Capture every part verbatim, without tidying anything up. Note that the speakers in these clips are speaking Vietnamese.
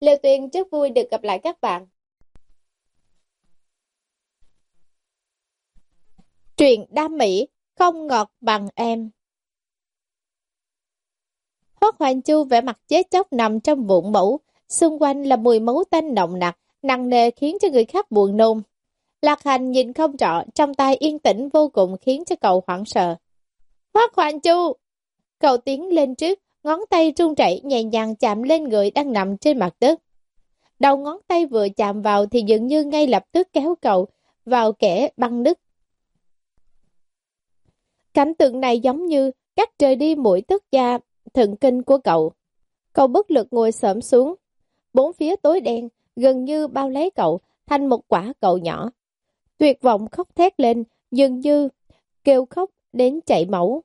Lê Tuyên rất vui được gặp lại các bạn. Truyện đam mỹ, không ngọt bằng em. Hoắc Hoành Chu vẻ mặt chết chóc nằm trong vũng mũ, xung quanh là mùi máu tanh nồng nặc, nặng nề khiến cho người khác buồn nôn. Lạc Hành nhìn không rõ, trong tay yên tĩnh vô cùng khiến cho cậu hoảng sợ. Hoắc Hoành Chu! Cậu tiến lên trước, ngón tay run rẩy nhẹ nhàng chạm lên người đang nằm trên mặt đất. Đầu ngón tay vừa chạm vào thì dường như ngay lập tức kéo cậu vào kẻ băng nứt. Cảnh tượng này giống như cắt rời đi mũi tức da thần kinh của cậu. Cậu bất lực ngồi xổm xuống. Bốn phía tối đen, gần như bao lấy cậu thành một quả cầu nhỏ. Tuyệt vọng khóc thét lên, dường như kêu khóc đến chảy máu.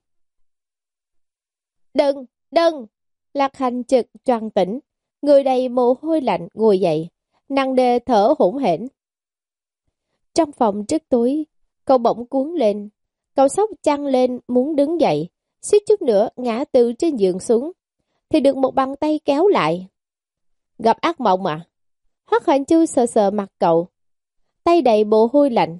Đừng, đừng! Lạc Hành trực choàng tỉnh, người đầy mồ hôi lạnh ngồi dậy, nặng nề thở hổn hển. Trong phòng trước tối, cậu bỗng cuốn lên, cậu sốc chăn lên muốn đứng dậy, suýt chút nữa ngã từ trên giường xuống, thì được một bàn tay kéo lại. Gặp ác mộng à? Hoắc Hoành Chu sờ sờ mặt cậu, tay đầy mồ hôi lạnh.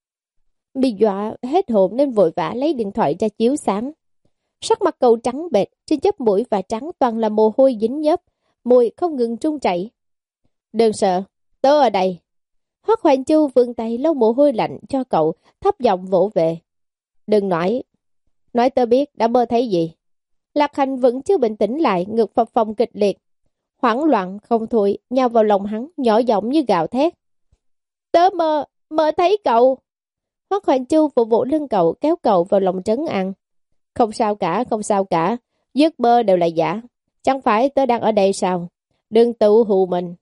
Bị dọa hết hồn nên vội vã lấy điện thoại ra chiếu sáng. Sắc mặt cậu trắng bệch, trên chóp mũi và trắng toàn là mồ hôi dính nhớp, môi không ngừng run rẩy. Đừng sợ, tớ ở đây. Hoắc Hoành Chu vươn tay lau mồ hôi lạnh cho cậu, thấp giọng vỗ về. Đừng nói, nói tớ biết đã mơ thấy gì. Lạc Hành vẫn chưa bình tĩnh lại, ngực phập phồng kịch liệt, hoảng loạn không thôi, nhào vào lòng hắn, nhỏ giọng như gào thét. Tớ mơ, mơ thấy cậu. Hoắc Hoành Chu vỗ vỗ lưng cậu, kéo cậu vào lòng trấn an. Không sao cả, không sao cả, giấc mơ đều là giả. Chẳng phải tớ đang ở đây sao? Đừng tự hù mình.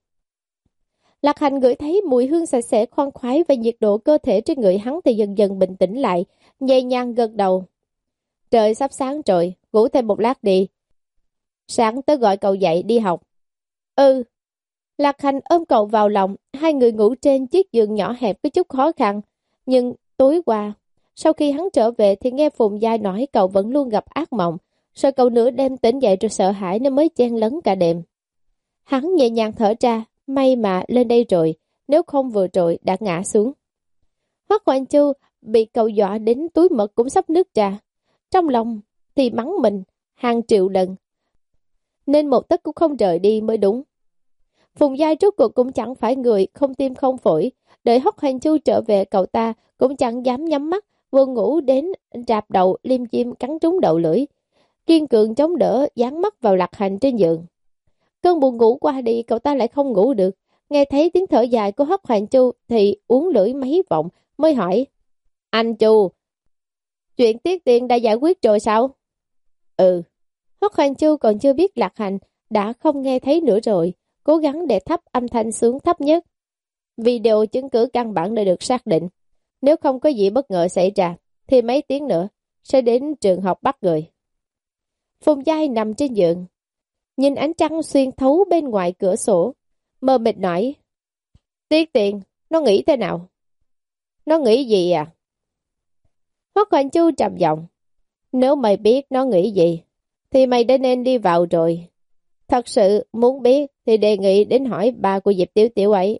Lạc Hành ngửi thấy mùi hương sạch sẽ khoan khoái và nhiệt độ cơ thể trên người hắn thì dần dần bình tĩnh lại, nhẹ nhàng gật đầu. Trời sắp sáng rồi, ngủ thêm một lát đi. Sáng tớ gọi cậu dậy đi học. Ừ. Lạc Hành ôm cậu vào lòng, hai người ngủ trên chiếc giường nhỏ hẹp có chút khó khăn. Nhưng tối qua, sau khi hắn trở về thì nghe Phùng Giai nói cậu vẫn luôn gặp ác mộng, sợ cậu nửa đêm tỉnh dậy rồi sợ hãi nên mới chen lấn cả đêm. Hắn nhẹ nhàng thở ra, may mà lên đây rồi, nếu không vừa rồi đã ngã xuống. Hoắc Hoành Chu bị cậu dọa đến túi mật cũng sắp nứt ra. Trong lòng thì mắng mình hàng triệu lần, nên một tấc cũng không rời đi mới đúng. Phùng Giai rốt cuộc cũng chẳng phải người không tim không phổi, đợi Hoắc Hoành Chu trở về cậu ta cũng chẳng dám nhắm mắt, vừa ngủ đến rạp đầu liêm diêm cắn trúng đầu lưỡi, kiên cường chống đỡ dán mắt vào Lạc Hành trên giường. Cơn buồn ngủ qua đi cậu ta lại không ngủ được, nghe thấy tiếng thở dài của Hoắc Hoành Chu thì uốn lưỡi mấy vòng mới hỏi. Anh Chu, chuyện Tiết Tiên đã giải quyết rồi sao? Ừ. Hoắc Hoành Chu còn chưa biết Lạc Hành đã không nghe thấy nữa rồi, cố gắng để thấp âm thanh xuống thấp nhất. Video chứng cứ căn bản đã được xác định, nếu không có gì bất ngờ xảy ra thì mấy tiếng nữa sẽ đến trường học bắt người. Phùng Giai nằm trên giường, nhìn ánh trăng xuyên thấu bên ngoài cửa sổ, mơ mịt nói. Tiết Tiên, nó nghĩ thế nào? Nó nghĩ gì à? Hoắc Hoành Chu trầm giọng. Nếu mày biết nó nghĩ gì, thì mày đã nên đi vào rồi. Thật sự muốn biết thì đề nghị đến hỏi bà của Diệp Tiểu Tiểu ấy.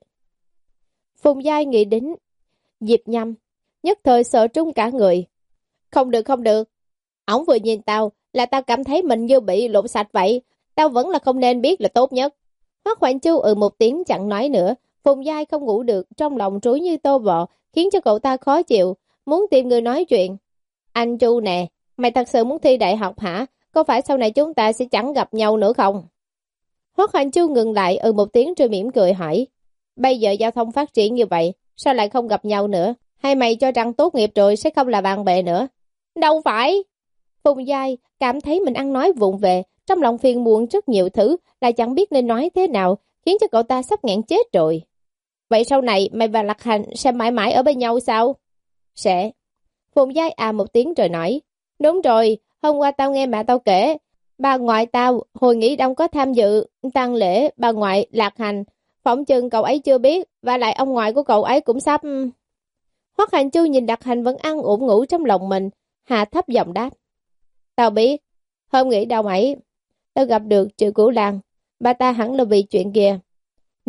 Phùng Giai nghĩ đến Diệp Nhâm, nhất thời sợ trung cả người. Không được không được, ổng vừa nhìn tao là tao cảm thấy mình như bị lộn sạch vậy, tao vẫn là không nên biết là tốt nhất. Hoắc Hoành Chu ừ một tiếng chẳng nói nữa. Phùng Giai không ngủ được, trong lòng rối như tô bọ, khiến cho cậu ta khó chịu, muốn tìm người nói chuyện. Anh Chu nè, mày thật sự muốn thi đại học hả? Có phải sau này chúng ta sẽ chẳng gặp nhau nữa không? Hoắc Hoành Chu ngừng lại ừ một tiếng rồi mỉm cười hỏi. Bây giờ giao thông phát triển như vậy, sao lại không gặp nhau nữa? Hay mày cho rằng tốt nghiệp rồi sẽ không là bạn bè nữa? Đâu phải! Phùng Giai cảm thấy mình ăn nói vụng về, trong lòng phiền muộn rất nhiều thứ, lại chẳng biết nên nói thế nào, khiến cho cậu ta sắp nghẹn chết rồi. Vậy sau này mày và Lạc Hành sẽ mãi mãi ở bên nhau sao? Sẽ. Phùng Giai à một tiếng rồi nói. Đúng rồi, hôm qua tao nghe mẹ tao kể, bà ngoại tao hồi nghỉ đông có tham dự tang lễ bà ngoại Lạc Hành, phỏng chừng cậu ấy chưa biết, và lại ông ngoại của cậu ấy cũng sắp... Hoắc Hành Chu nhìn Lạc Hành vẫn ăn ổn ngủ trong lòng mình, hạ thấp giọng đáp. Tao biết, hôm nghỉ đông ấy, tao gặp được Triệu Cửu Lan, bà ta hẳn là vì chuyện kia,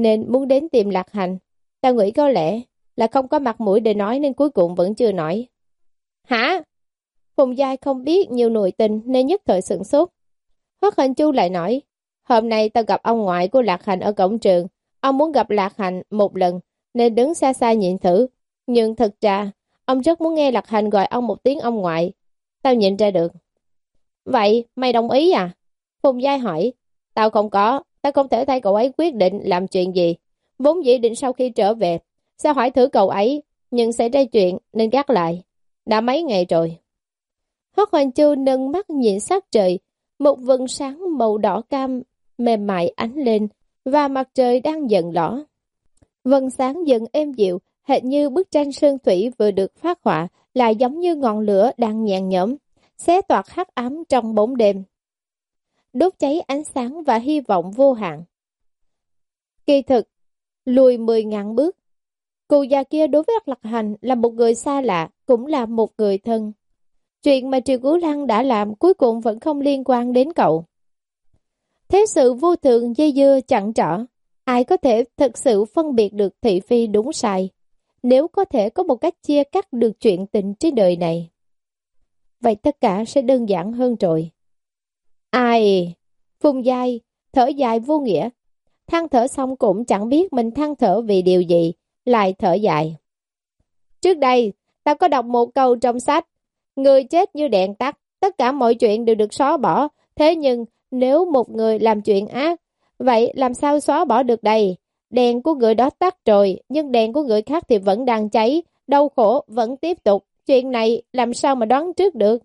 nên muốn đến tìm Lạc Hành. Tao nghĩ có lẽ là không có mặt mũi để nói nên cuối cùng vẫn chưa nói. Hả? Phùng Giai không biết nhiều nội tình nên nhất thời sửng sốt. Hoắc Hành Chu lại nói, hôm nay tao gặp ông ngoại của Lạc Hành ở cổng trường. Ông muốn gặp Lạc Hành một lần nên đứng xa xa nhìn thử. Nhưng thực ra, ông rất muốn nghe Lạc Hành gọi ông một tiếng ông ngoại. Tao nhìn ra được. Vậy, mày đồng ý à? Phùng Giai hỏi. Tao không có, tao không thể thay cậu ấy quyết định làm chuyện gì. Vốn dĩ định sau khi trở về, sẽ hỏi thử cậu ấy, nhưng xảy ra chuyện nên gác lại. Đã mấy ngày rồi. Hoắc Hoành Chu nâng mắt nhìn sát trời, một vầng sáng màu đỏ cam mềm mại ánh lên và mặt trời đang dần đỏ. Vầng sáng dần êm dịu, hệt như bức tranh sơn thủy vừa được phát họa, lại giống như ngọn lửa đang nhàn nhõm, xé toạc hắc ám trong bóng đêm, đốt cháy ánh sáng và hy vọng vô hạn. Kỳ thực, lùi mười ngàn bước, cụ già kia đối với Lạc Hành là một người xa lạ, cũng là một người thân. Chuyện mà Triệu Cửu Lăng đã làm cuối cùng vẫn không liên quan đến cậu. Thế sự vô thường dây dưa chẳng rõ, ai có thể thực sự phân biệt được thị phi đúng sai, nếu có thể có một cách chia cắt được chuyện tình trên đời này. Vậy tất cả sẽ đơn giản hơn rồi. Ai? Phùng Giai, thở dài vô nghĩa. Than thở xong cũng chẳng biết mình than thở vì điều gì, lại thở dài. Trước đây, ta có đọc một câu trong sách, người chết như đèn tắt, tất cả mọi chuyện đều được xóa bỏ. Thế nhưng, nếu một người làm chuyện ác, vậy làm sao xóa bỏ được đây? Đèn của người đó tắt rồi, nhưng đèn của người khác thì vẫn đang cháy, đau khổ vẫn tiếp tục. Chuyện này làm sao mà đoán trước được?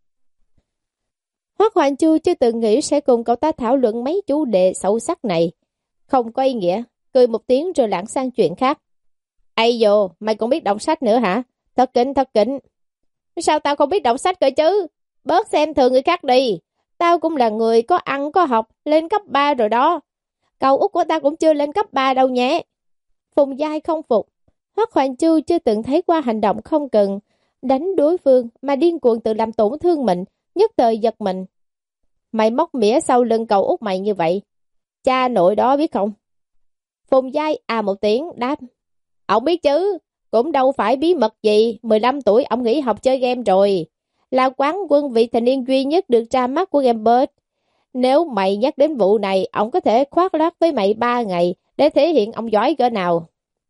Hoắc Hoành Chu chưa từng nghĩ sẽ cùng cậu ta thảo luận mấy chủ đề sâu sắc này. Không có ý nghĩa, cười một tiếng rồi lãng sang chuyện khác. Ây dồ, mày cũng biết đọc sách nữa hả? Thật kính, thật kính. Sao tao không biết đọc sách cơ chứ? Bớt xem thường người khác đi. Tao cũng là người có ăn có học, lên cấp ba rồi đó. Cậu út của tao cũng chưa lên cấp ba đâu nhé. Phùng Giai không phục. Hoắc Hoành Chu chưa từng thấy qua hành động không cần đánh đối phương mà điên cuồng tự làm tổn thương mình, nhất thời giật mình. Mày móc mỉa sau lưng cậu út mày như vậy, cha nội đó biết không? Phùng Giai à một tiếng đáp. Ông biết chứ, cũng đâu phải bí mật gì, mười lăm tuổi ông nghỉ học chơi game rồi. Là quán quân vị thành niên duy nhất được ra mắt của Gamebird. Nếu mày nhắc đến vụ này, ông có thể khoác lác với mày ba ngày để thể hiện ông giỏi cỡ nào.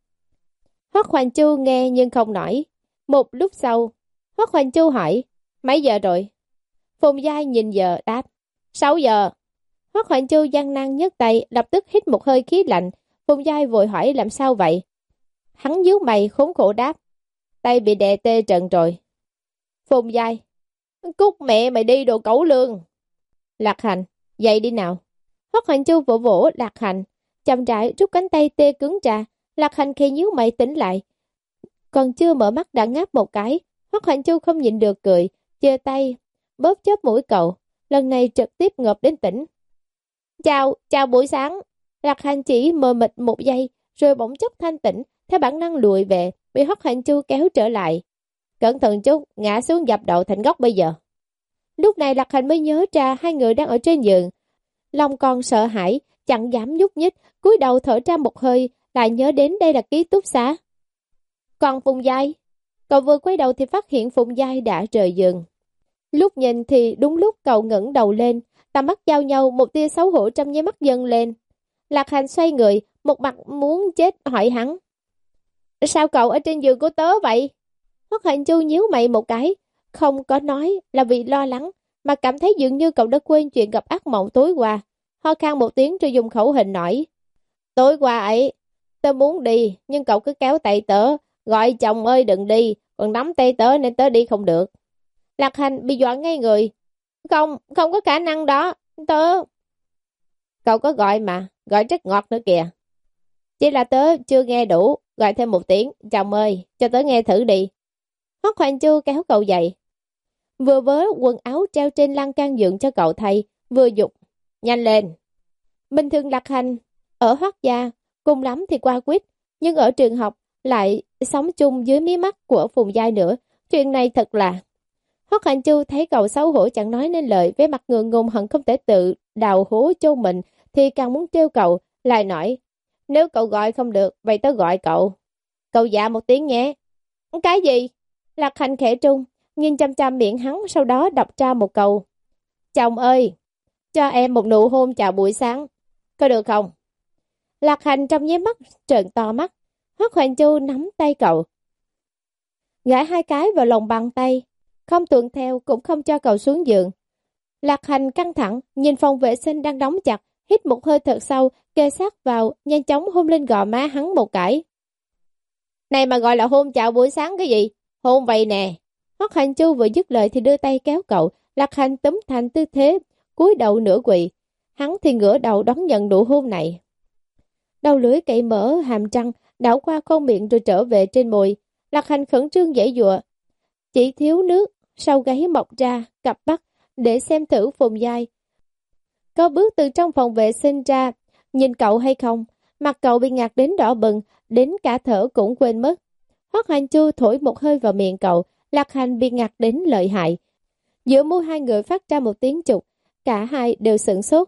Hoắc Hoành Chu nghe nhưng không nói. Một lúc sau, Hoắc Hoành Chu hỏi, mấy giờ rồi? Phùng Giai nhìn giờ đáp, sáu giờ. Hoắc Hoành Chu gian nan nhấc tay, lập tức hít một hơi khí lạnh. Phùng Giai vội hỏi làm sao vậy? Hắn nhíu mày khốn khổ đáp, tay bị đè tê trần rồi. Phùng Giai, cút mẹ mày đi đồ cẩu lương. Lạc Hành, dậy đi nào. Hoắc Hoành Chu vỗ vỗ Lạc Hành, chậm rãi rút cánh tay tê cứng ra. Lạc Hành khi nhíu mày tỉnh lại, còn chưa mở mắt đã ngáp một cái. Hoắc Hoành Chu không nhịn được cười, giơ tay bóp chóp mũi cậu, lần này trực tiếp ngợp đến tỉnh. Chào, chào buổi sáng. Lạc Hành chỉ mờ mịt một giây, rồi bỗng chốc thanh tỉnh, theo bản năng lùi về, bị Hoắc Hoành Chu kéo trở lại. Cẩn thận chút, ngã xuống dập đầu thành góc bây giờ. Lúc này Lạc Hành mới nhớ ra hai người đang ở trên giường, lòng còn sợ hãi, chẳng dám nhúc nhích, cúi đầu thở ra một hơi, lại nhớ đến đây là ký túc xá. Còn Phùng Giai, cậu vừa quay đầu thì phát hiện Phùng Giai đã rời giường. Lúc nhìn thì đúng lúc cậu ngẩng đầu lên, tầm mắt giao nhau, một tia xấu hổ trong nháy mắt dâng lên. Lạc Hành xoay người, một mặt muốn chết hỏi hắn. Sao cậu ở trên giường của tớ vậy? Hoắc Hoành Chu nhíu mày một cái, không có nói là vì lo lắng, mà cảm thấy dường như cậu đã quên chuyện gặp ác mộng tối qua. Ho khan một tiếng rồi dùng khẩu hình nói. Tối qua ấy, tớ muốn đi, nhưng cậu cứ kéo tay tớ, gọi chồng ơi đừng đi, còn nắm tay tớ nên tớ đi không được. Lạc Hành bị dọa ngay người. Không, không có khả năng đó, tớ... Cậu có gọi mà, gọi rất ngọt nữa kìa. Chỉ là tớ chưa nghe đủ, gọi thêm một tiếng, chồng ơi, cho tớ nghe thử đi. Hoắc Hoành Chu kéo cậu dậy. Vừa vớ quần áo treo trên lan can giường cho cậu thay, vừa dục. Nhanh lên. Bình thường Lạc Hành, ở Hoắc gia, cùng lắm thì qua quýt, nhưng ở trường học lại sống chung dưới mí mắt của Phùng Giai nữa. Chuyện này thật là... Hoắc Hoành Chu thấy cậu xấu hổ chẳng nói nên lời, với mặt ngượng ngùng hận không thể tự đào hố cho mình, thì càng muốn trêu cậu, lại nói, Nếu cậu gọi không được, vậy tớ gọi cậu. Cậu dạ một tiếng nhé. Cái gì? Lạc Hành khẽ trung, nhìn chăm chăm miệng hắn, sau đó đọc ra một câu. Chồng ơi, cho em một nụ hôn chào buổi sáng. Có được không? Lạc Hành trong nháy mắt trợn to mắt. Hoắc Hoành Chu nắm tay cậu, gãi hai cái vào lòng bàn tay, không tuần theo cũng không cho cậu xuống giường. Lạc Hành căng thẳng, nhìn phòng vệ sinh đang đóng chặt, hít một hơi thật sâu, kề sát vào, nhanh chóng hôn lên gò má hắn một cái. Này mà gọi là hôn chào buổi sáng cái gì? Hôn vậy nè. Hoắc Hành Chu vừa dứt lời thì đưa tay kéo cậu. Lạc Hành túm thành tư thế cúi đầu nửa quỳ, hắn thì ngửa đầu đón nhận nụ hôn này. Đầu lưỡi cậy mở hàm răng, đảo qua con miệng rồi trở về trên môi. Lạc Hành khẩn trương giãy giụa, chỉ thiếu nước sau gáy mọc ra cặp mắt để xem thử Phùng Giai có bước từ trong phòng vệ sinh ra nhìn cậu hay không. Mặt cậu bị ngạt đến đỏ bừng, đến cả thở cũng quên mất. Hoắc Hành Chu thổi một hơi vào miệng cậu, Lạc Hành bị ngạt đến lợi hại. Giữa môi hai người phát ra một tiếng chục, cả hai đều sửng sốt.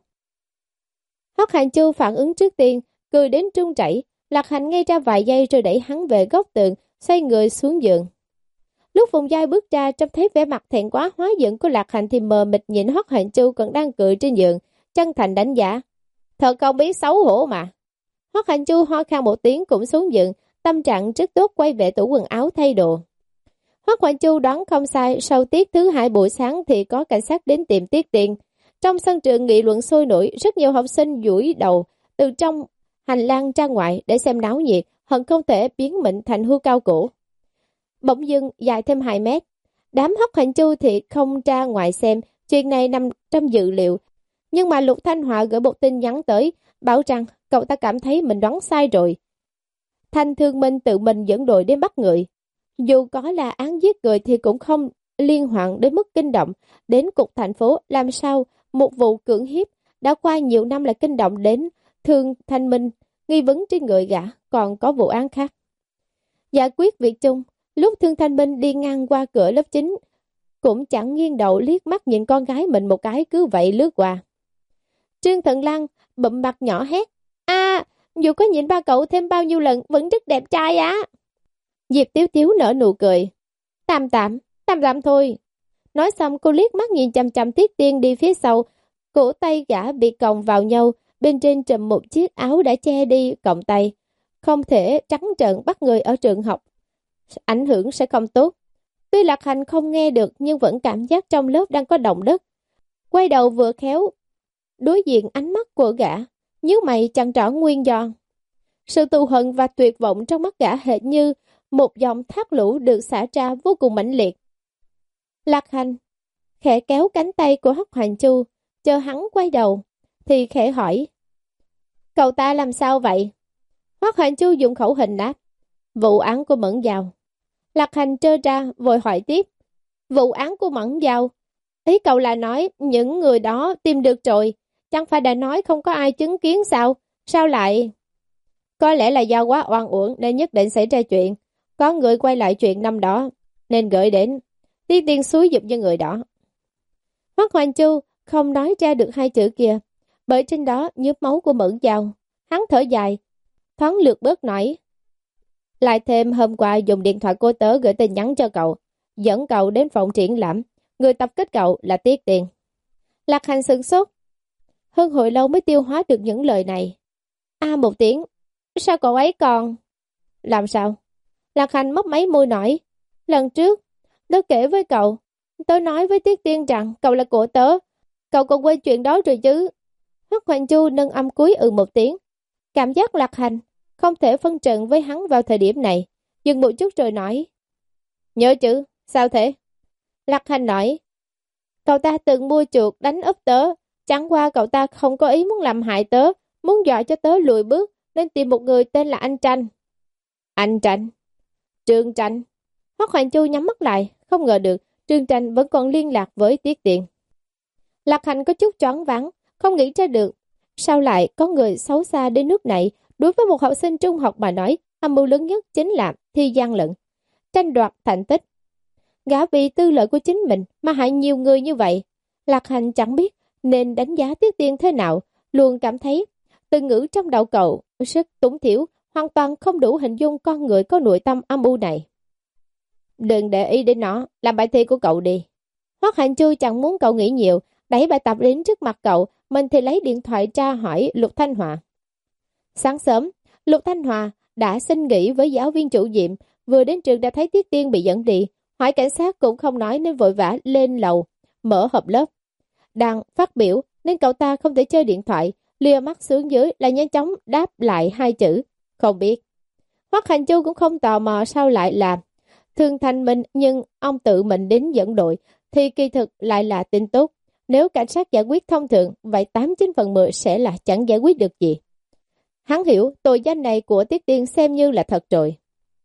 Hoắc Hành Chu phản ứng trước tiên, cười đến trung chảy. Lạc Hành ngay ra vài giây rồi đẩy hắn về góc tường, xoay người xuống giường. Lúc Phùng Giai bước ra, trông thấy vẻ mặt thẹn quá hóa giận của Lạc Hành thì mờ mịt nhìn Hoắc Hành Chu còn đang cười trên giường, chân thành đánh giá. Thật không biết xấu hổ mà. Hoắc Hành Chu ho khan một tiếng cũng xuống giường, tâm trạng rất tốt, quay về tủ quần áo thay đồ. Hoắc Hành Chu đoán không sai, sau tiết thứ hai buổi sáng thì có cảnh sát đến tìm Tiết Tiên. Trong sân trường nghị luận sôi nổi, rất nhiều học sinh duỗi đầu từ trong hành lang ra ngoài để xem náo nhiệt, hận không thể biến mình thành hươu cao cổ. Bỗng dưng dài thêm hai mét. Đám Hoắc Hành Chu thì không ra ngoài xem, chuyện này nằm trong dự liệu. Nhưng mà Lục Thanh Họa gửi một tin nhắn tới, bảo rằng cậu ta cảm thấy mình đoán sai rồi. Thanh Thương Minh tự mình dẫn đội đến bắt người. Dù có là án giết người thì cũng không liên hoàn đến mức kinh động đến cục thành phố. Làm sao một vụ cưỡng hiếp đã qua nhiều năm lại kinh động đến Thương Thanh Minh, nghi vấn trên người gã còn có vụ án khác. Giải quyết việc chung, lúc Thương Thanh Minh đi ngang qua cửa lớp chín, cũng chẳng nghiêng đầu liếc mắt nhìn con gái mình một cái, cứ vậy lướt qua. Trương Thận Lăng bụm mặt nhỏ hét. À, dù có nhìn ba cậu thêm bao nhiêu lần vẫn rất đẹp trai á. Diệp Tiếu Tiếu nở nụ cười. Tạm tạm, tạm tạm thôi. Nói xong cô liếc mắt nhìn chằm chằm Tiết Tiên đi phía sau. Cổ tay gã bị còng vào nhau, bên trên trùm một chiếc áo đã che đi còng tay. Không thể trắng trợn bắt người ở trường học, ảnh hưởng sẽ không tốt. Tuy Lạc Hành không nghe được nhưng vẫn cảm giác trong lớp đang có động đất. Quay đầu vừa khéo đối diện ánh mắt của gã, nhíu mày chăn rõ nguyên do. Sự thù hận và tuyệt vọng trong mắt gã hệt như một dòng thác lũ được xả ra vô cùng mãnh liệt. Lạc Hành khẽ kéo cánh tay của Hoắc Hành Chu, chờ hắn quay đầu thì khẽ hỏi. Cậu ta làm sao vậy? Hoắc Hành Chu dùng khẩu hình đáp. Vụ án của Mẫn Giao. Lạc Hành trơ ra vội hỏi tiếp. Vụ án của Mẫn Giao? Ý cậu là nói những người đó tìm được rồi, chẳng phải đã nói không có ai chứng kiến sao? Sao lại? Có lẽ là do quá oan uổng nên nhất định xảy ra chuyện. Có người quay lại chuyện năm đó nên gửi đến Tiết Tiên xúi giục cho người đó. Hoắc Hoành Chu không nói ra được hai chữ kia, bởi trên đó nhớp máu của Mẫn Giao. Hắn thở dài, thoáng lược bớt nói. Lại thêm hôm qua dùng điện thoại cô tớ gửi tin nhắn cho cậu, dẫn cậu đến phòng triển lãm. Người tập kích cậu là Tiết Tiên. Lạc Hành sửng sốt, hơn hồi lâu mới tiêu hóa được những lời này. A à, một tiếng. Sao cậu ấy còn? Làm sao? Lạc Hành mấp máy môi nói. Lần trước, tớ kể với cậu, tớ nói với Tiết Tiên rằng cậu là của tớ. Cậu còn quên chuyện đó rồi chứ? Hoắc Hoành Chu nâng âm cuối ừ một tiếng. Cảm giác Lạc Hành không thể phân trận với hắn vào thời điểm này. Dừng một chút rồi nói. Nhớ chứ, sao thế? Lạc Hành nói. Cậu ta từng mua chuột đánh úp tớ. Chẳng qua cậu ta không có ý muốn làm hại tớ, muốn dọa cho tớ lùi bước, nên tìm một người tên là anh Tranh. Anh Tranh? Trương Tranh? Hoắc Hoành Chu nhắm mắt lại, không ngờ được Trương Tranh vẫn còn liên lạc với Tiết Tiên. Lạc Hành có chút choáng váng, không nghĩ ra được sao lại có người xấu xa đến nước này. Đối với một học sinh trung học mà nói, âm mưu lớn nhất chính là thi gian lận, tranh đoạt thành tích. Gã vì tư lợi của chính mình mà hại nhiều người như vậy. Lạc Hành chẳng biết nên đánh giá Tiết Tiên thế nào, luôn cảm thấy từ ngữ trong đầu cậu sức túng thiểu, hoàn toàn không đủ hình dung con người có nội tâm âm u này. Đừng để ý đến nó, làm bài thi của cậu đi. Hoắc Hành Chu chẳng muốn cậu nghĩ nhiều, đẩy bài tập đến trước mặt cậu, mình thì lấy điện thoại tra hỏi Lục Thanh Hòa. Sáng sớm, Lục Thanh Hòa đã xin nghỉ với giáo viên chủ nhiệm, vừa đến trường đã thấy Tiết Tiên bị dẫn đi, hỏi cảnh sát cũng không nói nên vội vã lên lầu, mở họp lớp. Đang phát biểu nên cậu ta không thể chơi điện thoại, lìa mắt xuống dưới là nhanh chóng đáp lại hai chữ, không biết. Hoắc Hành Chu cũng không tò mò sao lại là Thương Thanh Minh, nhưng ông tự mình đến dẫn đội thì kỳ thực lại là tin tốt. Nếu cảnh sát giải quyết thông thường, vậy tám chín phần mười sẽ là chẳng giải quyết được gì. Hắn hiểu tội danh này của Tiết Tiên xem như là thật rồi.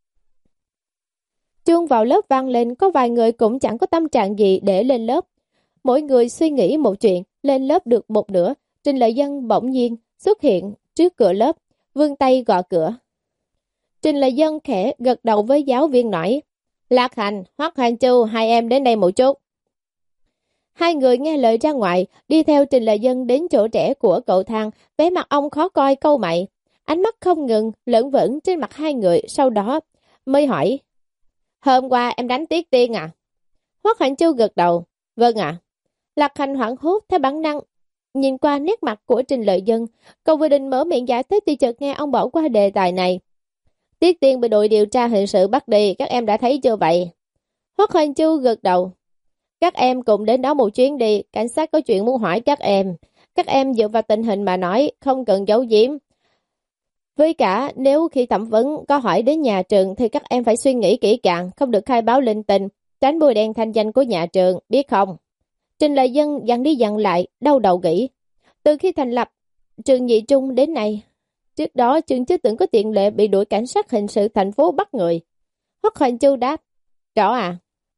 Chuông vào lớp vang lên, có vài người cũng chẳng có tâm trạng gì để lên lớp. Mỗi người suy nghĩ một chuyện, lên lớp được một nửa, Trình Lợi Dân bỗng nhiên xuất hiện trước cửa lớp, vươn tay gõ cửa. Trình Lợi Dân khẽ gật đầu với giáo viên nói, Lạc Hành, Hoắc Hành Chu, hai em đến đây một chút. Hai người nghe lời ra ngoài, đi theo Trình Lợi Dân đến chỗ trẻ của cậu thang, vẻ mặt ông khó coi câu mày. Ánh mắt không ngừng, lẫn vẫn trên mặt hai người, sau đó mới hỏi, hôm qua em đánh Tiết Tiên à? Hoắc Hành Chu gật đầu, vâng ạ. À. Lạc Hành hoảng hốt theo bản năng, nhìn qua nét mặt của Trình Lợi Dân, cậu vừa định mở miệng giải thích thì chợt nghe ông bỏ qua đề tài này. Tiết Tiên bị đội điều tra hình sự bắt đi, các em đã thấy chưa vậy? Hoắc Hành Chu gật đầu. Các em cùng đến đó một chuyến đi, cảnh sát có chuyện muốn hỏi các em. Các em dựa vào tình hình mà nói, không cần giấu giếm. Với cả, nếu khi thẩm vấn có hỏi đến nhà trường thì các em phải suy nghĩ kỹ càng, không được khai báo linh tinh, tránh bôi đen thanh danh của nhà trường, biết không? Trình Lợi Dân dặn đi dặn lại, đau đầu nghĩ. Từ khi thành lập trường nhị trung đến nay, trước đó trường chưa từng có tiền lệ bị đội cảnh sát hình sự thành phố bắt người. Hoắc Hành Chu đáp, rõ à?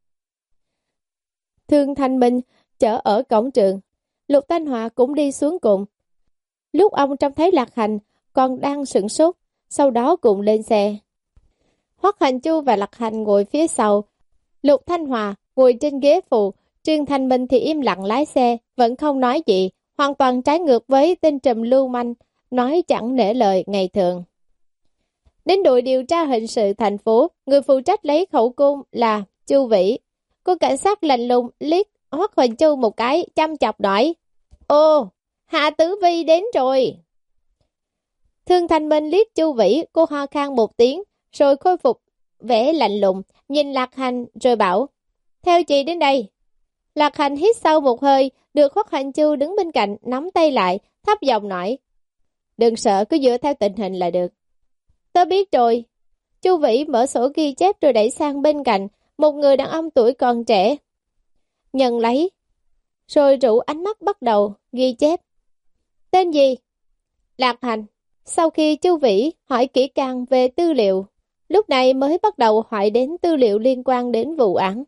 Thương Thanh Minh chở ở cổng trường, Lục Thanh Hòa cũng đi xuống cùng. Lúc ông trông thấy Lạc Hành còn đang sửng sốt, sau đó cùng lên xe. Hoắc Hành Chu và Lạc Hành ngồi phía sau, Lục Thanh Hòa ngồi trên ghế phụ, Trương Thanh Minh thì im lặng lái xe, vẫn không nói gì, hoàn toàn trái ngược với tên trùm lưu manh, nói chẳng nể lời ngày thường. Đến đội điều tra hình sự thành phố, người phụ trách lấy khẩu cung là Chu Vĩ. Cô cảnh sát lạnh lùng liếc Hoắc Hành Chu một cái, chăm chọc nói, ô, Hạ Tử Vi đến rồi. Thương Thanh Minh liếc Chu Vĩ, cô ho khan một tiếng, rồi khôi phục vẻ lạnh lùng, nhìn Lạc Hành rồi bảo, theo chị đến đây. Lạc Hành hít sâu một hơi, được Hoắc Hành Chu đứng bên cạnh nắm tay lại, thấp giọng nói, đừng sợ, cứ dựa theo tình hình là được. Tớ biết rồi. Chu Vĩ mở sổ ghi chép rồi đẩy sang bên cạnh một người đàn ông tuổi còn trẻ. Nhận lấy, rồi rủ ánh mắt bắt đầu ghi chép. Tên gì? Lạc Hành. Sau khi Chu Vĩ hỏi kỹ càng về tư liệu, lúc này mới bắt đầu hỏi đến tư liệu liên quan đến vụ án.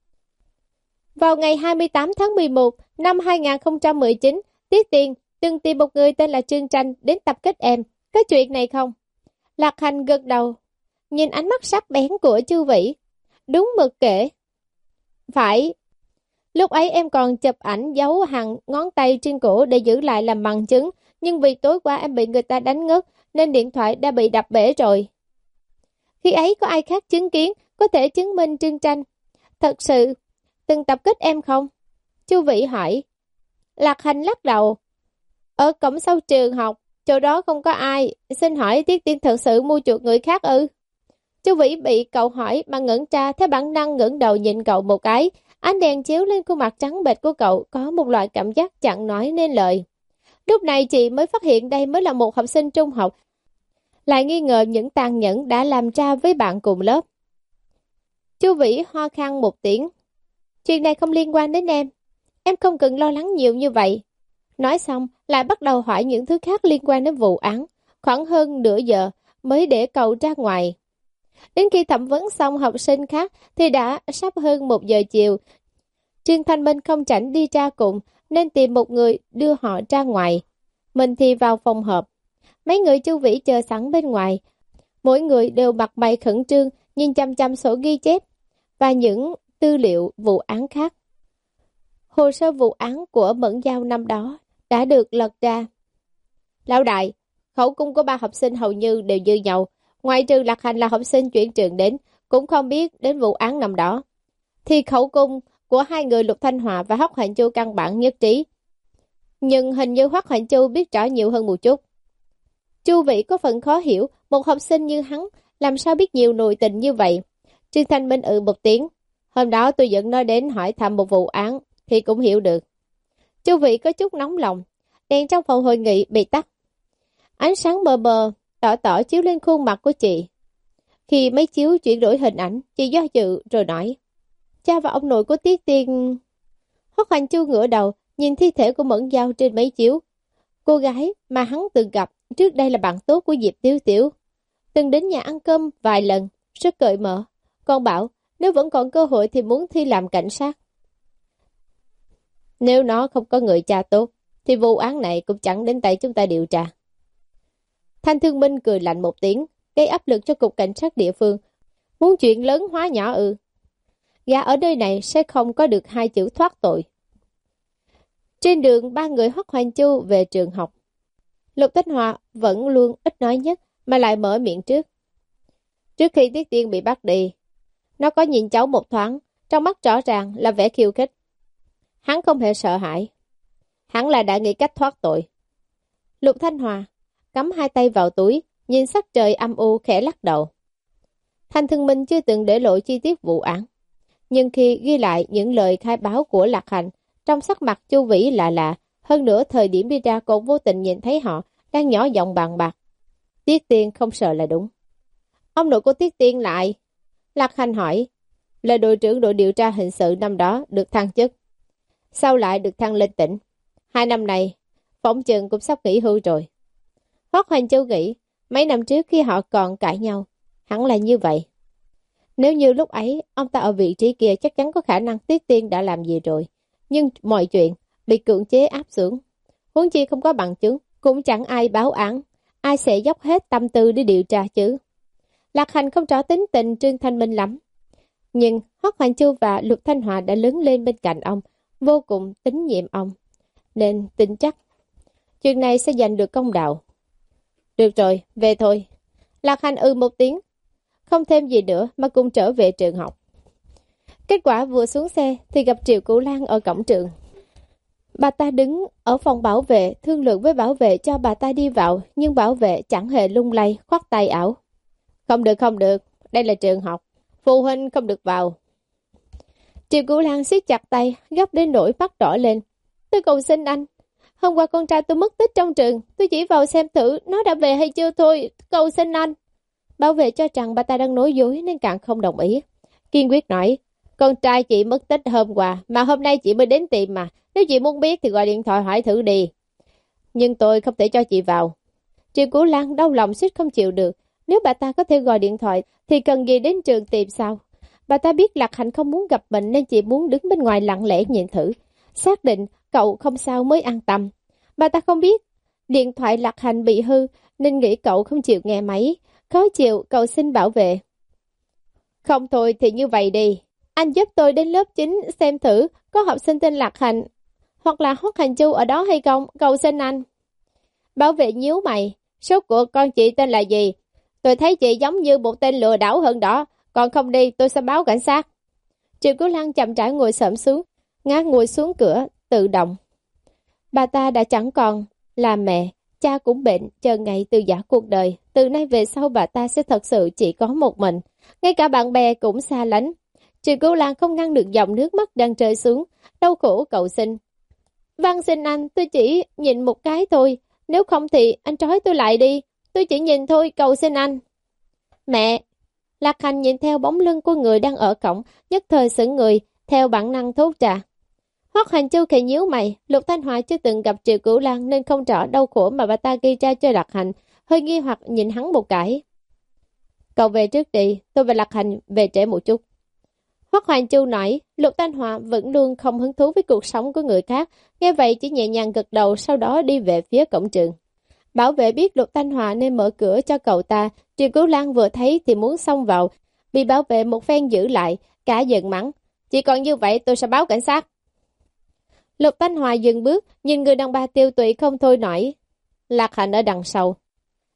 Vào ngày hai mươi tám tháng mười một năm hai nghìn không trăm mười chín, Tiết Tiên từng tìm một người tên là Trương Tranh đến tập kết em. Có chuyện này không? Lạc Hành gật đầu, nhìn ánh mắt sắc bén của Chu Vĩ. Đúng mực kể. Phải. Lúc ấy em còn chụp ảnh dấu hàng ngón tay trên cổ để giữ lại làm bằng chứng, nhưng vì tối qua em bị người ta đánh ngất nên điện thoại đã bị đập bể rồi. Khi ấy có ai khác chứng kiến có thể chứng minh Trương Tranh thật sự từng tập kích em không? Chu Vĩ hỏi. Lạc Hành lắc đầu. Ở cổng sau trường học, chỗ đó không có ai. Xin hỏi Tiết Tiên thật sự mua chuộc người khác ư? Chu Vĩ bị cậu hỏi mà ngẩn ra, theo bản năng ngẩng đầu nhìn cậu một cái. Ánh đèn chiếu lên khuôn mặt trắng bệch của cậu, có một loại cảm giác chẳng nói nên lời. Lúc này chị mới phát hiện đây mới là một học sinh trung học, lại nghi ngờ những tàn nhẫn đã làm ra với bạn cùng lớp. Chu Vĩ ho khan một tiếng. Chuyện này không liên quan đến em. Em không cần lo lắng nhiều như vậy. Nói xong, lại bắt đầu hỏi những thứ khác liên quan đến vụ án. Khoảng hơn nửa giờ mới để cậu ra ngoài. Đến khi thẩm vấn xong học sinh khác thì đã sắp hơn một giờ chiều. Trương Thanh Minh không rảnh đi ra cùng nên tìm một người đưa họ ra ngoài. Mình thì vào phòng họp. Mấy người Chu Vĩ chờ sẵn bên ngoài. Mỗi người đều mặt mày khẩn trương, nhìn chăm chăm sổ ghi chép và những tư liệu vụ án khác. Hồ sơ vụ án của Mẫn Giao năm đó đã được lật ra. Lão đại, khẩu cung của ba học sinh hầu như đều như nhau, ngoại trừ Lạc Hành là học sinh chuyển trường đến, cũng không biết đến vụ án năm đó. Thì khẩu cung của hai người Lục Thanh Hòa và Hoắc Hoành Chu căn bản nhất trí. Nhưng hình như Hoắc Hoành Chu biết rõ nhiều hơn một chút. Chu Vĩ có phần khó hiểu, một học sinh như hắn làm sao biết nhiều nội tình như vậy. Trương Thanh Minh ừ một tiếng. Hôm đó tôi dẫn nó đến hỏi thăm một vụ án, thì cũng hiểu được. Chu Vĩ có chút nóng lòng, đèn trong phòng hội nghị bị tắt. Ánh sáng mờ mờ, tỏ tỏ chiếu lên khuôn mặt của chị. Khi mấy chiếu chuyển đổi hình ảnh, chị do dự rồi nói. Cha và ông nội của Tiết Tiên... Hoắc Hoành Chu ngửa đầu, nhìn thi thể của Mẫn Giao trên mấy chiếu. Cô gái mà hắn từng gặp, trước đây là bạn tốt của Diệp Tiểu Tiểu. Từng đến nhà ăn cơm vài lần, rất cởi mở. Con bảo, nếu vẫn còn cơ hội thì muốn thi làm cảnh sát. Nếu nó không có người cha tốt, thì vụ án này cũng chẳng đến tay chúng ta điều tra. Thanh Thương Minh cười lạnh một tiếng, gây áp lực cho cục cảnh sát địa phương. Muốn chuyện lớn hóa nhỏ ư. Gã ở nơi này sẽ không có được hai chữ thoát tội. Trên đường ba người Hoắc Hoành Chu về trường học. Lục Thanh Hòa vẫn luôn ít nói nhất mà lại mở miệng trước. Trước khi Tiết Tiên bị bắt đi, nó có nhìn cháu một thoáng, trong mắt rõ ràng là vẻ khiêu khích. Hắn không hề sợ hãi. Hắn là đã nghĩ cách thoát tội. Lục Thanh Hòa cắm hai tay vào túi, nhìn sắc trời âm u khẽ lắc đầu. Thanh Thương Minh chưa từng để lộ chi tiết vụ án. Nhưng khi ghi lại những lời khai báo của Lạc Hành, trong sắc mặt Chu Vĩ lạ lạ, hơn nữa thời điểm đi ra còn vô tình nhìn thấy họ đang nhỏ giọng bàn bạc. Tiết Tiên không sợ là đúng. Ông nội của Tiết Tiên lại. Lạc Hành hỏi, là đội trưởng đội điều tra hình sự năm đó được thăng chức. Sau lại được thăng lên tỉnh. Hai năm này, phỏng chừng cũng sắp nghỉ hưu rồi. Hoắc Hoành Châu nghĩ, mấy năm trước khi họ còn cãi nhau, hẳn là như vậy. Nếu như lúc ấy, ông ta ở vị trí kia chắc chắn có khả năng Tiết Tiên đã làm gì rồi. Nhưng mọi chuyện bị cưỡng chế áp xuống. Huống chi không có bằng chứng, cũng chẳng ai báo án. Ai sẽ dốc hết tâm tư để điều tra chứ. Lạc Hành không rõ tính tình Trương Thanh Minh lắm. Nhưng Hoắc Hoành Chu và Lục Thanh Hòa đã lớn lên bên cạnh ông, vô cùng tín nhiệm ông. Nên tin chắc, chuyện này sẽ giành được công đạo. Được rồi, về thôi. Lạc Hành ư một tiếng, không thêm gì nữa mà cùng trở về trường học. Kết quả vừa xuống xe thì gặp Triệu Cửu Lan ở cổng trường. Bà ta đứng ở phòng bảo vệ, thương lượng với bảo vệ cho bà ta đi vào, nhưng bảo vệ chẳng hề lung lay, khoát tay ảo. Không được, không được, đây là trường học, phụ huynh không được vào. Triệu Cửu Lan siết chặt tay, gấp đến nỗi mắt đỏ lên. Tôi cầu xin anh, hôm qua con trai tôi mất tích trong trường, tôi chỉ vào xem thử nó đã về hay chưa thôi, cầu xin anh. Bảo vệ cho rằng bà ta đang nói dối nên càng không đồng ý. Kiên quyết nói, con trai chị mất tích hôm qua, mà hôm nay chị mới đến tìm mà. Nếu chị muốn biết thì gọi điện thoại hỏi thử đi. Nhưng tôi không thể cho chị vào. Triệu Cửu Lan đau lòng suýt không chịu được. Nếu bà ta có thể gọi điện thoại thì cần gì đến trường tìm sao? Bà ta biết Lạc Hành không muốn gặp mình nên chỉ muốn đứng bên ngoài lặng lẽ nhìn thử. Xác định cậu không sao mới an tâm. Bà ta không biết điện thoại Lạc Hành bị hư nên nghĩ cậu không chịu nghe máy. Khó chịu cậu xin bảo vệ. Không thôi thì như vậy đi. Anh giúp tôi đến lớp chín xem thử có học sinh tên Lạc Hành hoặc là Hoắc Hành Chu ở đó hay không, cầu xin anh. Bảo vệ nhíu mày, số của con chị tên là gì? Tôi thấy chị giống như một tên lừa đảo hơn đó, còn không đi tôi sẽ báo cảnh sát. Triệu Cứu Lan chậm rãi ngồi xổm xuống, ngã ngồi xuống cửa, tự động. Bà ta đã chẳng còn là mẹ, cha cũng bệnh, chờ ngày từ giã cuộc đời. Từ nay về sau bà ta sẽ thật sự chỉ có một mình, ngay cả bạn bè cũng xa lánh. Triệu Cứu Lan không ngăn được dòng nước mắt đang rơi xuống, đau khổ cầu xin. Văn xin anh, tôi chỉ nhìn một cái thôi, nếu không thì anh trói tôi lại đi, tôi chỉ nhìn thôi, cầu xin anh. Mẹ! Lạc Hành nhìn theo bóng lưng của người đang ở cổng, nhất thời sững người, theo bản năng thốt ra. Hoắc Hành Chu khẽ nhíu mày, Lục Thanh Hoài chưa từng gặp Triệu Cửu Lan nên không rõ đau khổ mà bà ta gây ra cho Lạc Hành, hơi nghi hoặc nhìn hắn một cái. Cậu về trước đi, tôi và Lạc Hành về trễ một chút. Hoắc Hành Chu nói, Lục Thanh Hòa vẫn luôn không hứng thú với cuộc sống của người khác, nghe vậy chỉ nhẹ nhàng gật đầu, sau đó đi về phía cổng trường. Bảo vệ biết Lục Thanh Hòa nên mở cửa cho cậu ta, Triệu Cửu Lan vừa thấy thì muốn xông vào, bị bảo vệ một phen giữ lại, cả giận mắng. Chỉ còn như vậy tôi sẽ báo cảnh sát. Lục Thanh Hòa dừng bước, nhìn người đàn bà tiêu tụy không thôi nổi. Lạc Hành ở đằng sau.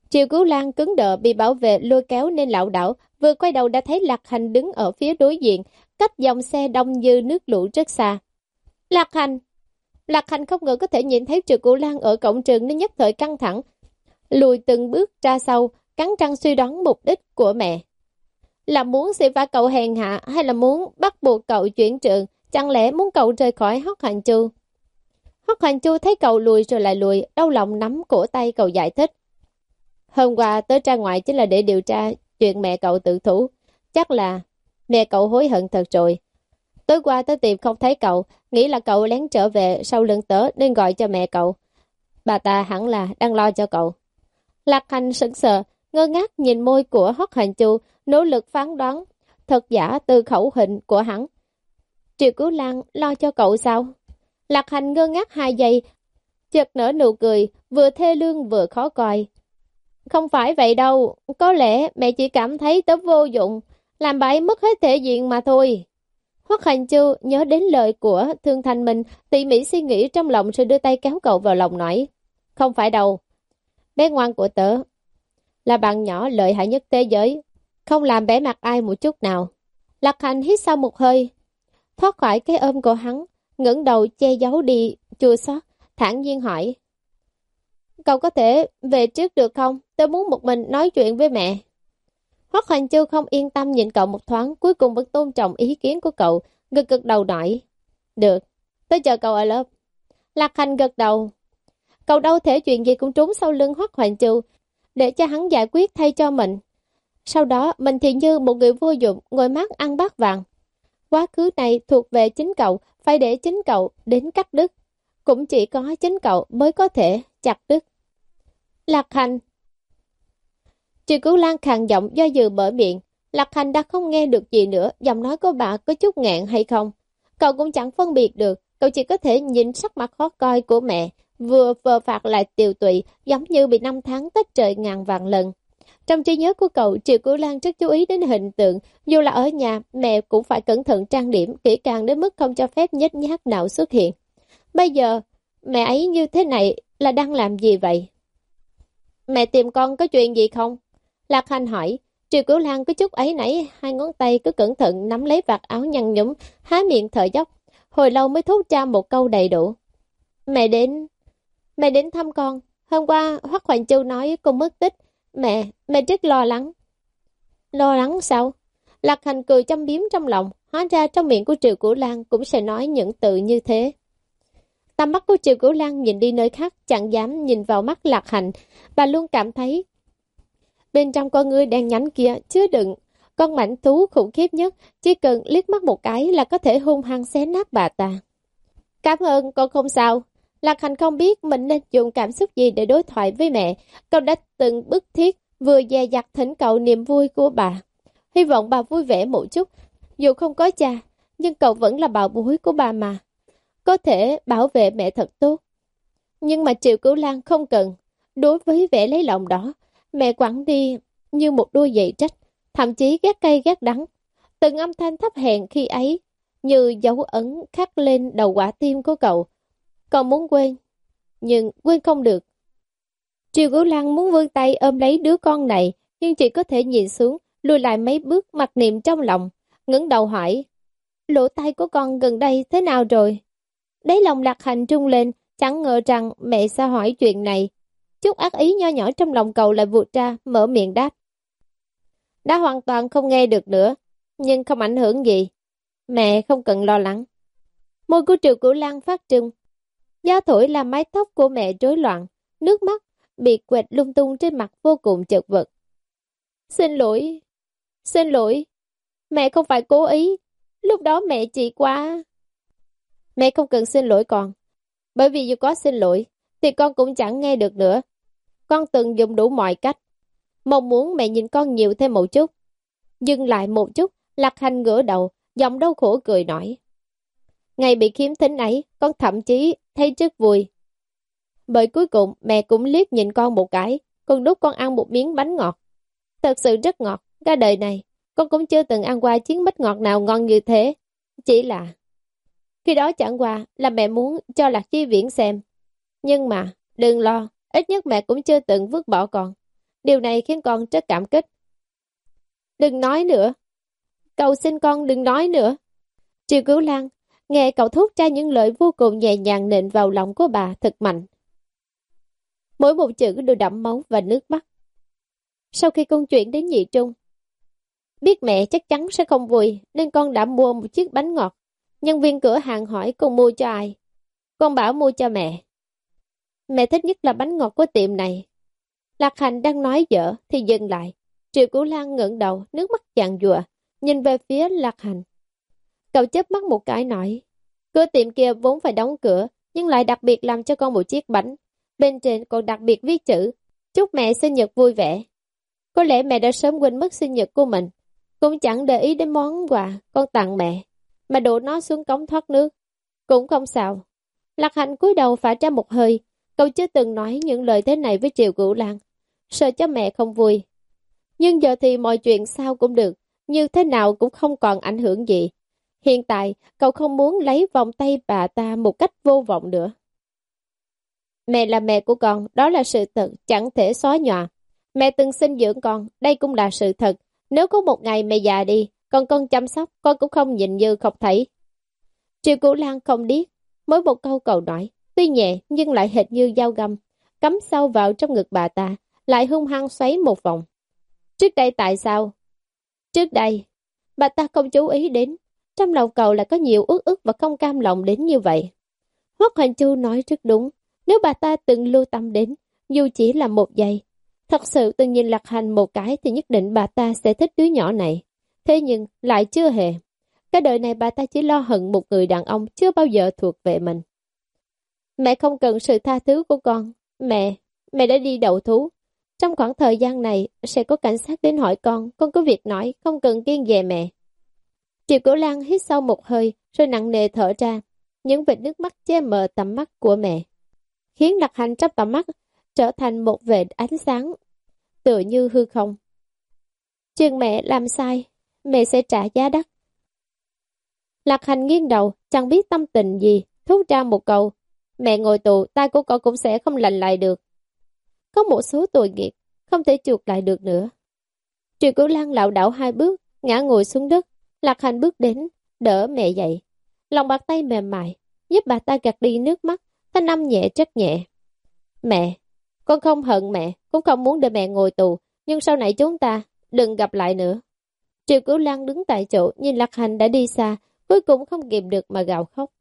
Triệu Cứu Lan cứng đờ bị bảo vệ lôi kéo nên lảo đảo, vừa quay đầu đã thấy Lạc Hành đứng ở phía đối diện, cách dòng xe đông như nước lũ rất xa. Lạc Hành! Lạc Hành không ngờ có thể nhìn thấy Triệu Cứu Lan ở cổng trường nên nhất thời căng thẳng, lùi từng bước ra sau, cắn răng suy đoán mục đích của mẹ. Là muốn xử phạt cậu hèn hạ hay là muốn bắt buộc cậu chuyển trường, chẳng lẽ muốn cậu rời khỏi Hoắc Hành Chu? Hoắc Hành Chu thấy cậu lùi rồi lại lùi, đau lòng nắm cổ tay cậu giải thích. Hôm qua tới ra ngoài chính là để điều tra chuyện mẹ cậu tự thủ. Chắc là mẹ cậu hối hận thật rồi. Tối qua tới tìm không thấy cậu, nghĩ là cậu lén trở về sau lưng tớ nên gọi cho mẹ cậu. Bà ta hẳn là đang lo cho cậu. Lạc Hành sững sờ, ngơ ngác nhìn môi của Hoắc Hành Chu, nỗ lực phán đoán thật giả từ khẩu hình của hắn. Triệu Cứu Lan lo cho cậu sao? Lạc Hành ngơ ngác hai giây, chợt nở nụ cười, vừa thê lương vừa khó coi. Không phải vậy đâu, có lẽ mẹ chỉ cảm thấy tớ vô dụng, làm bậy mất hết thể diện mà thôi. Hoắc Hành Chu nhớ đến lời của Thương Thành mình, tỉ mỉ suy nghĩ trong lòng rồi đưa tay kéo cậu vào lòng nói. Không phải đâu, bé ngoan của tớ là bạn nhỏ lợi hại nhất thế giới, không làm bẽ mặt ai một chút nào. Lạc Hành hít sâu một hơi, thoát khỏi cái ôm của hắn, ngẩng đầu che giấu đi chua xót, thản nhiên hỏi. Cậu có thể về trước được không? Tôi muốn một mình nói chuyện với mẹ. Hoắc Hành Chu không yên tâm nhìn cậu một thoáng, cuối cùng vẫn tôn trọng ý kiến của cậu, gật gật đầu nói. Được, tôi chờ cậu ở lớp. Lạc Hành gật đầu. Cậu đâu thể chuyện gì cũng trốn sau lưng Hoắc Hành Chu, để cho hắn giải quyết thay cho mình. Sau đó mình thì như một người vô dụng, ngồi mắt ăn bát vàng. Quá khứ này thuộc về chính cậu, phải để chính cậu đến cắt đứt. Cũng chỉ có chính cậu mới có thể chặt đứt. Lạc Hành. Triệu Cứu Lan khàn giọng do dự mở miệng. Lạc Hành đã không nghe được gì nữa, giọng nói của bà có chút nghẹn hay không. Cậu cũng chẳng phân biệt được, cậu chỉ có thể nhìn sắc mặt khó coi của mẹ, vừa vờ phạt lại tiều tụy, giống như bị năm tháng tách trời ngàn vạn lần. Trong trí nhớ của cậu, Triệu Cứu Lan rất chú ý đến hình tượng, dù là ở nhà, mẹ cũng phải cẩn thận trang điểm, kỹ càng đến mức không cho phép nhếch nhác nào xuất hiện. Bây giờ, mẹ ấy như thế này là đang làm gì vậy? Mẹ tìm con có chuyện gì không? Lạc Hành hỏi. Triệu Cứu Lan có chút ấy nãy, hai ngón tay cứ cẩn thận nắm lấy vạt áo nhăn nhúm, há miệng thở dốc, hồi lâu mới thốt ra một câu đầy đủ. Mẹ đến... Mẹ đến thăm con. Hôm qua Hoắc Hoành Châu nói con mất tích. Mẹ, mẹ rất lo lắng. Lo lắng sao? Lạc Hành cười châm biếm trong lòng, hóa ra trong miệng của Triệu Cửu Lan cũng sẽ nói những từ như thế. Tầm mắt của Triệu Cửu Lan nhìn đi nơi khác, chẳng dám nhìn vào mắt Lạc Hành, bà luôn cảm thấy bên trong con ngươi đang nhánh kia chứa đựng con mảnh thú khủng khiếp nhất, chỉ cần liếc mắt một cái là có thể hung hăng xé nát bà ta. Cảm ơn, con không sao. Lạc Hành không biết mình nên dùng cảm xúc gì để đối thoại với mẹ. Cậu đã từng bức thiết vừa dè dặt thỉnh cầu niềm vui của bà. Hy vọng bà vui vẻ một chút. Dù không có cha, nhưng cậu vẫn là bảo bối của bà mà. Có thể bảo vệ mẹ thật tốt. Nhưng mà Triệu Cửu Lan không cần. Đối với vẻ lấy lòng đó, mẹ quẳng đi như một đôi giày trách, thậm chí ghét cay ghét đắng. Từng âm thanh thấp hèn khi ấy, như dấu ấn khắc lên đầu quả tim của cậu. Cậu muốn quên, nhưng quên không được. Triệu Cửu Lan muốn vươn tay ôm lấy đứa con này, nhưng chỉ có thể nhìn xuống, lùi lại mấy bước mặc niệm trong lòng, ngẩng đầu hỏi, lỗ tai của con gần đây thế nào rồi? Đáy lòng Lạc Hành trung lên, chẳng ngờ rằng mẹ sẽ hỏi chuyện này. Chút ác ý nho nhỏ trong lòng cậu lại vụt ra, mở miệng đáp. Đã hoàn toàn không nghe được nữa, nhưng không ảnh hưởng gì. Mẹ không cần lo lắng. Môi của Triệu Cửu Lan phát trừng. Gió thổi làm mái tóc của mẹ rối loạn, nước mắt bị quệt lung tung trên mặt vô cùng chật vật. Xin lỗi, xin lỗi, mẹ không phải cố ý, lúc đó mẹ chỉ quá... Mẹ không cần xin lỗi con, bởi vì dù có xin lỗi, thì con cũng chẳng nghe được nữa. Con từng dùng đủ mọi cách, mong muốn mẹ nhìn con nhiều thêm một chút. Dừng lại một chút, Lạc Hành ngửa đầu, giọng đau khổ cười nói. Ngày bị khiếm thính ấy, con thậm chí thấy rất vui. Bởi cuối cùng mẹ cũng liếc nhìn con một cái, còn đút con ăn một miếng bánh ngọt. Thật sự rất ngọt, cả đời này, con cũng chưa từng ăn qua chiến bánh ngọt nào ngon như thế. Chỉ là... Khi đó chẳng qua là mẹ muốn cho Lạc Chi Viễn xem. Nhưng mà, đừng lo, ít nhất mẹ cũng chưa từng vứt bỏ con. Điều này khiến con rất cảm kích. Đừng nói nữa. Cậu xin con đừng nói nữa. Triệu Cửu Lan nghe cậu thốt ra những lời vô cùng nhẹ nhàng nện vào lòng của bà thật mạnh. Mỗi một chữ đều đẫm máu và nước mắt. Sau khi con chuyển đến Nhị Trung, biết mẹ chắc chắn sẽ không vui nên con đã mua một chiếc bánh ngọt. Nhân viên cửa hàng hỏi con mua cho ai. Con bảo mua cho mẹ. Mẹ thích nhất là bánh ngọt của tiệm này. Lạc Hành đang nói dở thì dừng lại. Triệu Cửu Lan ngẩng đầu, nước mắt giàn giụa, nhìn về phía Lạc Hành. Cậu chớp mắt một cái nói, cửa tiệm kia vốn phải đóng cửa, nhưng lại đặc biệt làm cho con một chiếc bánh. Bên trên còn đặc biệt viết chữ, chúc mẹ sinh nhật vui vẻ. Có lẽ mẹ đã sớm quên mất sinh nhật của mình, cũng chẳng để ý đến món quà con tặng mẹ, mà đổ nó xuống cống thoát nước. Cũng không sao. Lạc Hành cúi đầu phả ra một hơi, cậu chưa từng nói những lời thế này với Triệu Cửu Lan, sợ cho mẹ không vui. Nhưng giờ thì mọi chuyện sao cũng được, như thế nào cũng không còn ảnh hưởng gì. Hiện tại, cậu không muốn lấy vòng tay bà ta một cách vô vọng nữa. Mẹ là mẹ của con, đó là sự thật, chẳng thể xóa nhòa. Mẹ từng sinh dưỡng con, đây cũng là sự thật. Nếu có một ngày mẹ già đi, còn con chăm sóc, con cũng không nhìn như không thấy. Triệu Cửu Lan không điếc, mỗi một câu cậu nói, tuy nhẹ nhưng lại hệt như dao găm, cắm sâu vào trong ngực bà ta, lại hung hăng xoáy một vòng. Trước đây tại sao? Trước đây, bà ta không chú ý đến, trong lòng cậu lại có nhiều ước ức và không cam lòng đến như vậy. Hoắc Hoành Chu nói rất đúng, nếu bà ta từng lưu tâm đến, dù chỉ là một giây, thật sự từng nhìn Lạc Hành một cái thì nhất định bà ta sẽ thích đứa nhỏ này. Thế nhưng lại chưa hề. Cái đời này bà ta chỉ lo hận một người đàn ông chưa bao giờ thuộc về mình. Mẹ không cần sự tha thứ của con. Mẹ, mẹ đã đi đậu thú. Trong khoảng thời gian này sẽ có cảnh sát đến hỏi con, con có việc nói, không cần kiêng dè mẹ. Triệu Cửu Lan hít sâu một hơi rồi nặng nề thở ra. Những vệt nước mắt che mờ tầm mắt của mẹ, khiến Lạc Hành trong tầm mắt trở thành một vệt ánh sáng, tựa như hư không. Chuyện mẹ làm sai, mẹ sẽ trả giá đắt. Lạc Hành nghiêng đầu, chẳng biết tâm tình gì, thốt ra một câu. Mẹ ngồi tù, tay của con cũng sẽ không lành lại được. Có một số tội nghiệp, không thể chuộc lại được nữa. Triệu Cửu Lan lảo đảo hai bước, ngã ngồi xuống đất. Lạc Hành bước đến, đỡ mẹ dậy. Lòng bàn tay mềm mại, giúp bà ta gạt đi nước mắt, thanh âm nhẹ rất nhẹ. Mẹ, con không hận mẹ, cũng không muốn để mẹ ngồi tù, nhưng sau này chúng ta đừng gặp lại nữa. Triệu Cửu Lan đứng tại chỗ, nhìn Lạc Hành đã đi xa, cuối cùng không kìm được mà gào khóc.